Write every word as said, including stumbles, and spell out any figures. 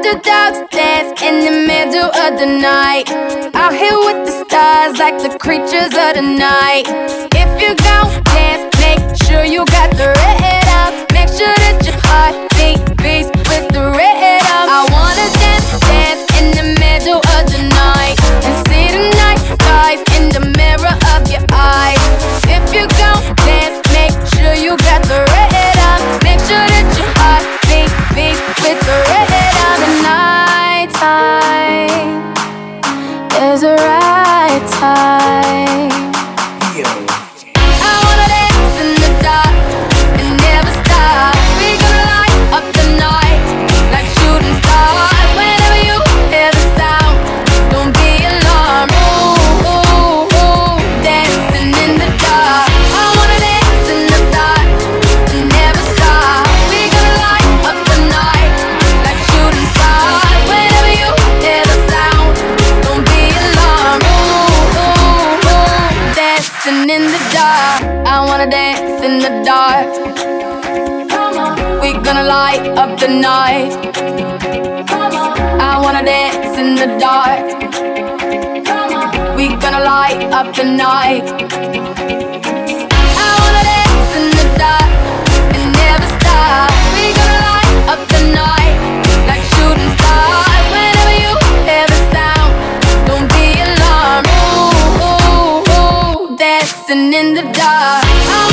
underdogs dance in the middle of the night. Out here with the stars like the creatures of the night. If you gon' dance, make sure you got the rhythm. Make sure that your heart beat beats with the rhythm. I wanna dance, dance in the middle of the night and see the night skies in the mirror of your eyes. If you gon' dance, make sure you got the rhythm. Make sure that your heart beat beats with the rhythm. The night time is the right time. I wanna dance in the dark and never stop. We gonna light up the night like shooting stars. Whenever you hear the sound, don't be alarmed. Ooh, ooh, ooh, dancing in the dark. I wanna dance in the dark and never stop. We gonna light up the night like shooting stars. Whenever you hear the sound, don't be alarmed. Ooh, ooh, ooh, dancing in the dark. I wanna dance in the dark. Come on, we gonna light up the night. Come on, I wanna dance in the dark. Come on, we gonna light up the night. I wanna dance in the dark and never stop. We gonna light up the night like shooting stars. Whenever you hear the sound, don't be alarmed. Ooh, ooh, ooh, dancing in the dark. I